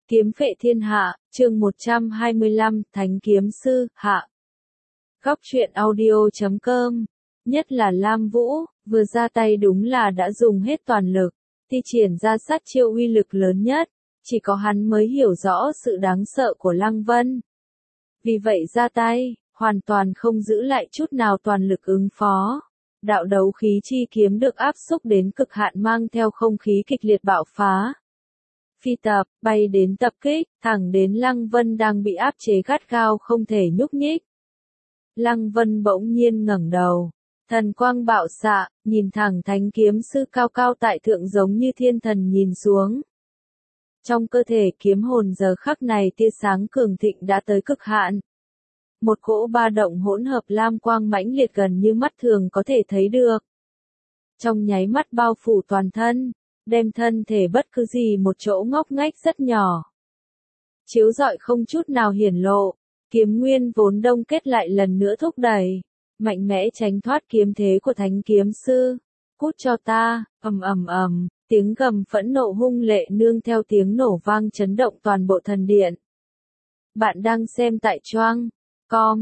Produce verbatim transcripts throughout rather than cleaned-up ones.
Kiếm phệ thiên hạ, chương một trăm hai mươi lăm, Thánh kiếm sư, hạ. Góc truyện audio chấm com, nhất là Lam Vũ, vừa ra tay đúng là đã dùng hết toàn lực, thi triển ra sát chiêu uy lực lớn nhất, chỉ có hắn mới hiểu rõ sự đáng sợ của Lăng Vân. Vì vậy ra tay, hoàn toàn không giữ lại chút nào toàn lực ứng phó. Đạo đấu khí chi kiếm được áp xúc đến cực hạn mang theo không khí kịch liệt bạo phá. Phi tập, bay đến tập kích, thẳng đến Lăng Vân đang bị áp chế gắt gao không thể nhúc nhích. Lăng Vân bỗng nhiên ngẩng đầu, thần quang bạo xạ, nhìn thẳng thánh kiếm sư cao cao tại thượng giống như thiên thần nhìn xuống. Trong cơ thể kiếm hồn giờ khắc này tia sáng cường thịnh đã tới cực hạn. Một cỗ ba động hỗn hợp lam quang mãnh liệt gần như mắt thường có thể thấy được. Trong nháy mắt bao phủ toàn thân, đem thân thể bất cứ gì một chỗ ngóc ngách rất nhỏ. Chiếu rọi không chút nào hiển lộ, kiếm nguyên vốn đông kết lại lần nữa thúc đẩy, mạnh mẽ tránh thoát kiếm thế của thánh kiếm sư. Cút cho ta, ầm ầm ầm, tiếng gầm phẫn nộ hung lệ nương theo tiếng nổ vang chấn động toàn bộ thần điện. Bạn đang xem tại choang com,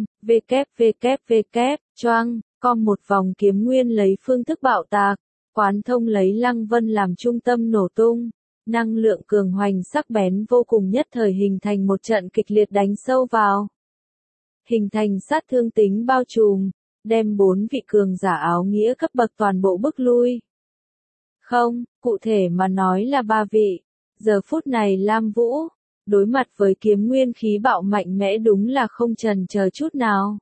www, choang com một vòng kiếm nguyên lấy phương thức bạo tạc, quán thông lấy Lăng Vân làm trung tâm nổ tung, năng lượng cường hoành sắc bén vô cùng nhất thời hình thành một trận kịch liệt đánh sâu vào. Hình thành sát thương tính bao trùm, đem bốn vị cường giả áo nghĩa cấp bậc toàn bộ bức lui. Không, cụ thể mà nói là ba vị. Giờ phút này Lam Vũ, đối mặt với kiếm nguyên khí bạo mạnh mẽ đúng là không chần chờ chút nào.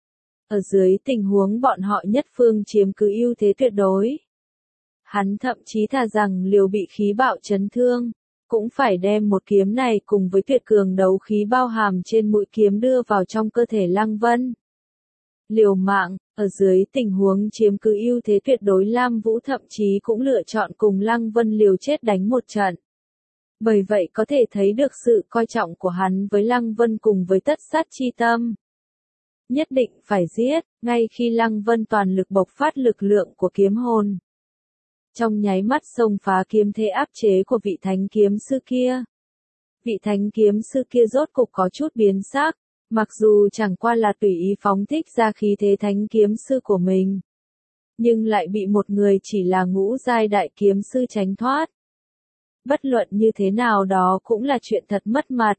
Ở dưới tình huống bọn họ nhất phương chiếm cứ ưu thế tuyệt đối. Hắn thậm chí thà rằng liều bị khí bạo chấn thương, cũng phải đem một kiếm này cùng với tuyệt cường đấu khí bao hàm trên mũi kiếm đưa vào trong cơ thể Lăng Vân. Liều mạng, ở dưới tình huống chiếm cứ ưu thế tuyệt đối Lam Vũ thậm chí cũng lựa chọn cùng Lăng Vân liều chết đánh một trận. Bởi vậy có thể thấy được sự coi trọng của hắn với Lăng Vân cùng với tất sát chi tâm. Nhất định phải giết, ngay khi Lăng Vân toàn lực bộc phát lực lượng của kiếm hồn. Trong nháy mắt xông phá kiếm thế áp chế của vị thánh kiếm sư kia. Vị thánh kiếm sư kia rốt cục có chút biến sắc, mặc dù chẳng qua là tùy ý phóng thích ra khí thế thánh kiếm sư của mình. Nhưng lại bị một người chỉ là ngũ giai đại kiếm sư tránh thoát. Bất luận như thế nào đó cũng là chuyện thật mất mặt.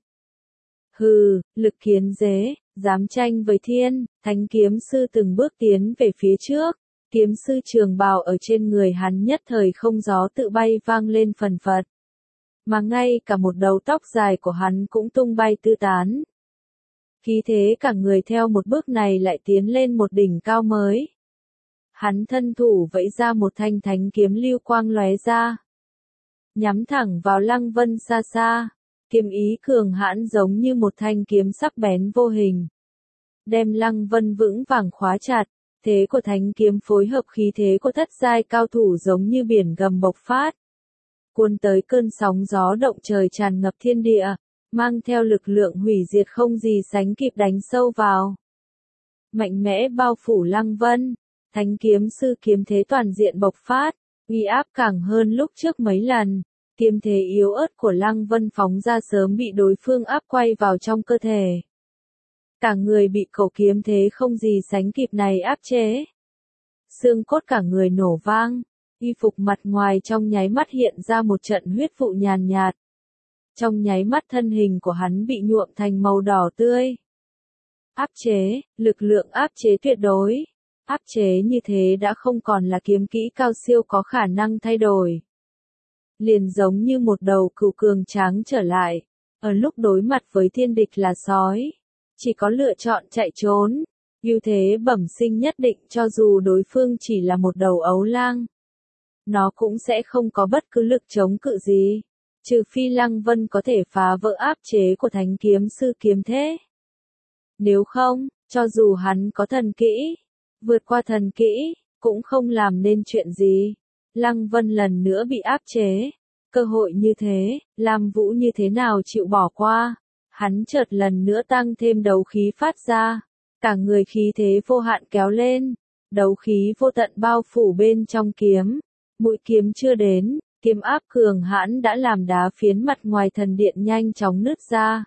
Hừ, lực kiến dế, dám tranh với thiên, thánh kiếm sư từng bước tiến về phía trước. Kiếm sư trường bào ở trên người hắn nhất thời không gió tự bay vang lên phần phật. Mà ngay cả một đầu tóc dài của hắn cũng tung bay tứ tán. Khí thế cả người theo một bước này lại tiến lên một đỉnh cao mới. Hắn thân thủ vẫy ra một thanh thánh kiếm lưu quang lóe ra. Nhắm thẳng vào Lăng Vân xa xa, kiếm ý cường hãn giống như một thanh kiếm sắc bén vô hình. Đem Lăng Vân vững vàng khóa chặt. Thế của thánh kiếm phối hợp khí thế của thất giai cao thủ giống như biển gầm bộc phát. Cuốn tới cơn sóng gió động trời tràn ngập thiên địa, mang theo lực lượng hủy diệt không gì sánh kịp đánh sâu vào. Mạnh mẽ bao phủ Lăng Vân, thánh kiếm sư kiếm thế toàn diện bộc phát, uy áp càng hơn lúc trước mấy lần. Kiếm thế yếu ớt của Lăng Vân phóng ra sớm bị đối phương áp quay vào trong cơ thể. Cả người bị cổ kiếm thế không gì sánh kịp này áp chế. Xương cốt cả người nổ vang, y phục mặt ngoài trong nháy mắt hiện ra một trận huyết vụ nhàn nhạt. Trong nháy mắt thân hình của hắn bị nhuộm thành màu đỏ tươi. Áp chế, lực lượng áp chế tuyệt đối. Áp chế như thế đã không còn là kiếm kỹ cao siêu có khả năng thay đổi. Liền giống như một đầu cừu cường tráng trở lại, ở lúc đối mặt với thiên địch là sói. Chỉ có lựa chọn chạy trốn, ưu thế bẩm sinh nhất định cho dù đối phương chỉ là một đầu ấu lang. Nó cũng sẽ không có bất cứ lực chống cự gì, trừ phi Lăng Vân có thể phá vỡ áp chế của thánh kiếm sư kiếm thế. Nếu không, cho dù hắn có thần kỹ, vượt qua thần kỹ, cũng không làm nên chuyện gì. Lăng Vân lần nữa bị áp chế, cơ hội như thế, Lam Vũ như thế nào chịu bỏ qua. Hắn chợt lần nữa tăng thêm đấu khí phát ra, cả người khí thế vô hạn kéo lên, đấu khí vô tận bao phủ bên trong kiếm, mũi kiếm chưa đến, Kiếm áp cường hãn đã làm đá phiến mặt ngoài thần điện nhanh chóng nứt ra.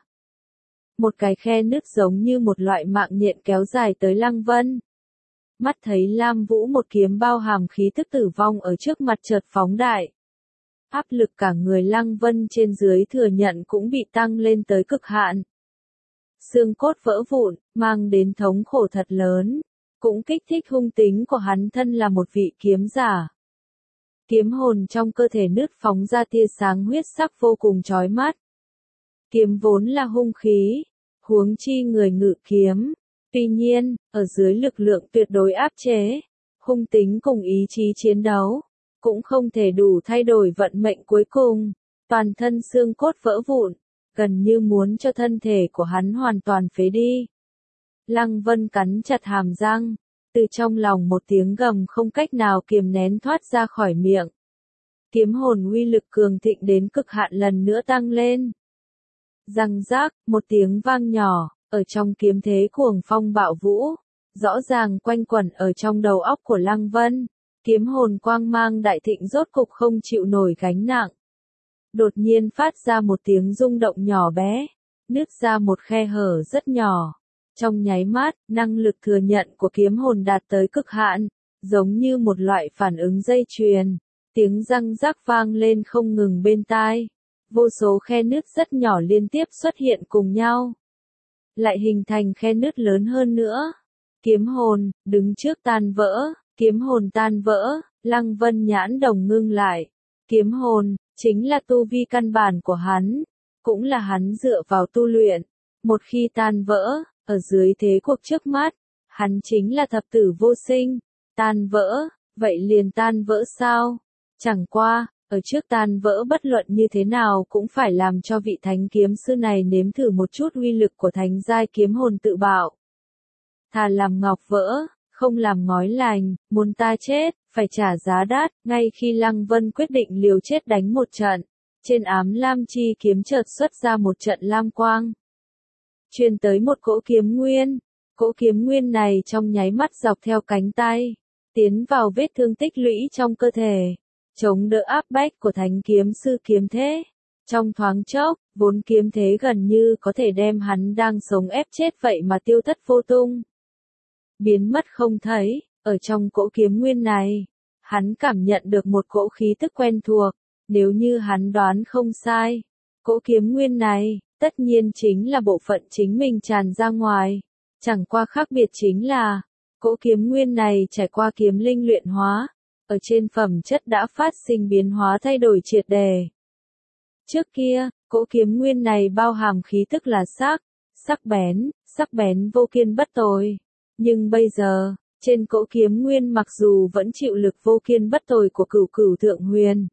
Một cái khe nứt giống như một loại mạng nhện kéo dài tới Lăng Vân. Mắt thấy Lam Vũ một kiếm bao hàm khí tức tử vong ở trước mặt chợt phóng đại. Áp lực cả người Lăng Vân trên dưới thừa nhận cũng bị tăng lên tới cực hạn. Xương cốt vỡ vụn, mang đến thống khổ thật lớn, cũng kích thích hung tính của hắn thân là một vị kiếm giả. Kiếm hồn trong cơ thể nứt phóng ra tia sáng huyết sắc vô cùng chói mắt. Kiếm vốn là hung khí, huống chi người ngự kiếm. Tuy nhiên, ở dưới lực lượng tuyệt đối áp chế, hung tính cùng ý chí chiến đấu, cũng không thể đủ thay đổi vận mệnh cuối cùng. Toàn thân xương cốt vỡ vụn, gần như muốn cho thân thể của hắn hoàn toàn phế đi. Lăng Vân cắn chặt hàm răng, từ trong lòng một tiếng gầm không cách nào kiềm nén thoát ra khỏi miệng. Kiếm hồn uy lực cường thịnh đến cực hạn lần nữa tăng lên. Răng rác, một tiếng vang nhỏ, ở trong kiếm thế cuồng phong bạo vũ, rõ ràng quanh quẩn ở trong đầu óc của Lăng Vân. Kiếm hồn quang mang đại thịnh rốt cục không chịu nổi gánh nặng. Đột nhiên phát ra một tiếng rung động nhỏ bé, nứt ra một khe hở rất nhỏ. Trong nháy mắt, năng lực thừa nhận của kiếm hồn đạt tới cực hạn, giống như một loại phản ứng dây chuyền. Tiếng răng rắc vang lên không ngừng bên tai. Vô số khe nứt rất nhỏ liên tiếp xuất hiện cùng nhau. Lại hình thành khe nứt lớn hơn nữa. Kiếm hồn, đứng trước tan vỡ, kiếm hồn tan vỡ, Lăng Vân nhãn đồng ngưng lại. Kiếm hồn, chính là tu vi căn bản của hắn, cũng là hắn dựa vào tu luyện. Một khi tan vỡ, ở dưới thế cuộc trước mắt, hắn chính là thập tử vô sinh. Tan vỡ, vậy liền tan vỡ sao? Chẳng qua, ở trước tan vỡ bất luận như thế nào cũng phải làm cho vị thánh kiếm sư này nếm thử một chút uy lực của thánh giai kiếm hồn tự bạo. Thà làm ngọc vỡ, không làm ngói lành, muốn ta chết, phải trả giá đắt. Ngay khi Lăng Vân quyết định liều chết đánh một trận, trên ám lam chi kiếm chợt xuất ra một trận lam quang. Truyền tới một cỗ kiếm nguyên, cỗ kiếm nguyên này trong nháy mắt dọc theo cánh tay, tiến vào vết thương tích lũy trong cơ thể, chống đỡ áp bách của thánh kiếm sư kiếm thế. Trong thoáng chốc, vốn kiếm thế gần như có thể đem hắn đang sống ép chết vậy mà tiêu thất vô tung. Biến mất không thấy, ở trong cỗ kiếm nguyên này, hắn cảm nhận được một cỗ khí tức quen thuộc, nếu như hắn đoán không sai, cỗ kiếm nguyên này, tất nhiên chính là bộ phận chính mình tràn ra ngoài, chẳng qua khác biệt chính là, cỗ kiếm nguyên này trải qua kiếm linh luyện hóa, ở trên phẩm chất đã phát sinh biến hóa thay đổi triệt đề. Trước kia, cỗ kiếm nguyên này bao hàm khí tức là sắc, sắc bén, sắc bén vô kiên bất tồi. Nhưng bây giờ, trên cỗ kiếm nguyên mặc dù vẫn chịu lực vô kiên bất tồi của cửu cửu thượng huyền.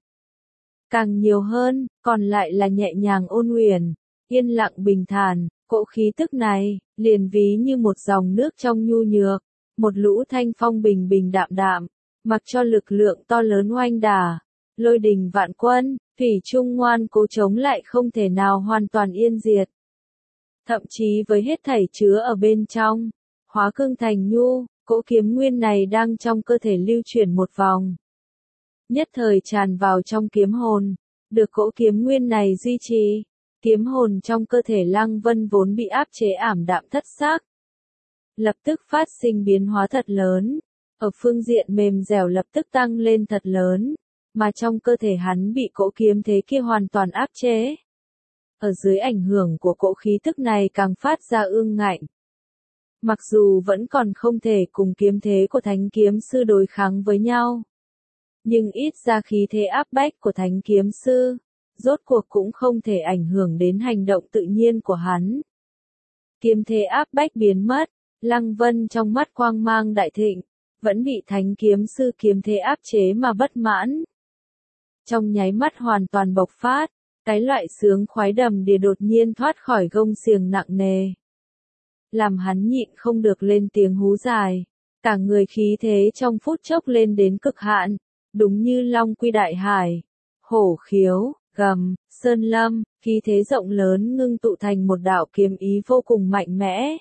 Càng nhiều hơn, còn lại là nhẹ nhàng ôn huyền, yên lặng bình thản, cỗ khí tức này, liền ví như một dòng nước trong nhu nhược, một lũ thanh phong bình bình đạm đạm, mặc cho lực lượng to lớn oanh đả, lôi đình vạn quân, thủy trung ngoan cố chống lại không thể nào hoàn toàn yên diệt. Thậm chí với hết thảy chứa ở bên trong, hóa cương thành nhu, cỗ kiếm nguyên này đang trong cơ thể lưu chuyển một vòng. Nhất thời tràn vào trong kiếm hồn, được cỗ kiếm nguyên này duy trì, kiếm hồn trong cơ thể Lăng Vân vốn bị áp chế ảm đạm thất xác. Lập tức phát sinh biến hóa thật lớn, ở phương diện mềm dẻo lập tức tăng lên thật lớn, mà trong cơ thể hắn bị cỗ kiếm thế kia hoàn toàn áp chế. Ở dưới ảnh hưởng của cỗ khí tức này càng phát ra ương ngạnh. Mặc dù vẫn còn không thể cùng kiếm thế của thánh kiếm sư đối kháng với nhau, nhưng ít ra khí thế áp bách của thánh kiếm sư, rốt cuộc cũng không thể ảnh hưởng đến hành động tự nhiên của hắn. Kiếm thế áp bách biến mất, Lăng Vân trong mắt quang mang đại thịnh, vẫn bị thánh kiếm sư kiếm thế áp chế mà bất mãn. Trong nháy mắt hoàn toàn bộc phát, cái loại sướng khoái đầm đìa đột nhiên thoát khỏi gông xiềng nặng nề. Làm hắn nhịn không được lên tiếng hú dài, cả người khí thế trong phút chốc lên đến cực hạn, đúng như long quy đại hải, hổ khiếu, gầm, sơn lâm, khí thế rộng lớn ngưng tụ thành một đạo kiếm ý vô cùng mạnh mẽ.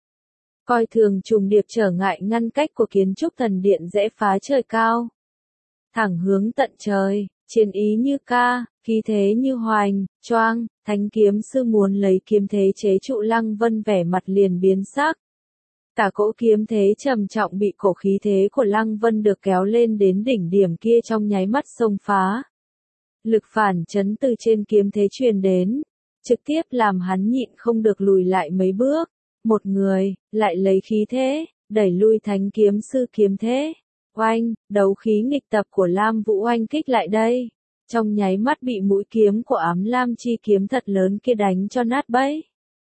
Coi thường trùng điệp trở ngại ngăn cách của kiến trúc thần điện dễ phá trời cao. Thẳng hướng tận trời, Chiến ý như ca, khí thế như hoành, choang, thánh kiếm sư muốn lấy kiếm thế chế trụ Lăng Vân vẻ mặt liền biến sắc. Cả cỗ kiếm thế trầm trọng bị cổ khí thế của Lăng Vân được kéo lên đến đỉnh điểm kia trong nháy mắt xông phá. Lực phản chấn từ trên kiếm thế truyền đến, trực tiếp làm hắn nhịn không được lùi lại mấy bước. Một người, lại lấy khí thế, đẩy lui thánh kiếm sư kiếm thế. Oanh, đấu khí nghịch tập của Lam Vũ oanh kích lại đây. Trong nháy mắt bị mũi kiếm của ám lam chi kiếm thật lớn kia đánh cho nát bấy.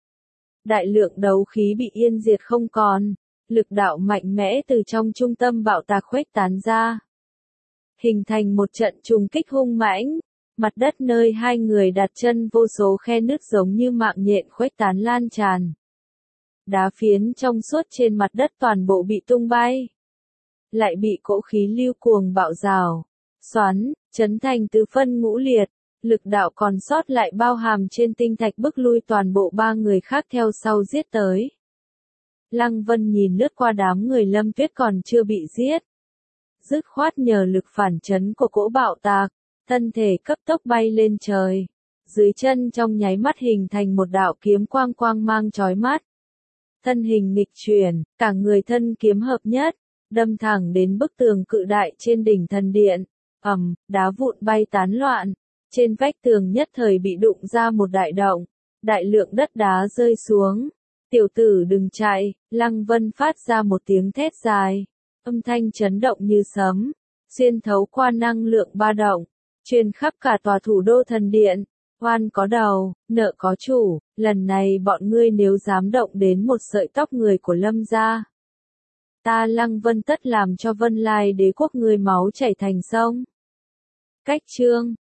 Đại lượng đấu khí bị yên diệt không còn, lực đạo mạnh mẽ từ trong trung tâm bạo tạc khuếch tán ra. Hình thành một trận trùng kích hung mãnh, mặt đất nơi hai người đặt chân vô số khe nứt giống như mạng nhện khuếch tán lan tràn. Đá phiến trong suốt trên mặt đất toàn bộ bị tung bay. Lại bị cỗ khí lưu cuồng bạo rào, xoắn, chấn thành tứ phân ngũ liệt, lực đạo còn sót lại bao hàm trên tinh thạch bức lui toàn bộ ba người khác theo sau giết tới. Lăng Vân nhìn lướt qua đám người Lâm Tuyết còn chưa bị giết. Dứt khoát nhờ lực phản chấn của cỗ bạo tạc, thân thể cấp tốc bay lên trời. Dưới chân trong nháy mắt hình thành một đạo kiếm quang quang mang chói mắt. Thân hình nghịch chuyển, cả người thân kiếm hợp nhất, đâm thẳng đến bức tường cự đại trên đỉnh thần điện. Ầm, đá vụn bay tán loạn, trên vách tường nhất thời bị đụng ra một đại động, đại lượng đất đá rơi xuống. Tiểu tử đừng chạy, Lăng Vân phát ra một tiếng thét dài, âm thanh chấn động như sấm, xuyên thấu qua năng lượng ba động, truyền khắp cả tòa thủ đô thần điện. Oan có đầu, nợ có chủ, lần này bọn ngươi nếu dám động đến một sợi tóc người của Lâm gia, ta Lăng Vân tất làm cho Vân Lai đế quốc ngươi máu chảy thành sông. Cách chương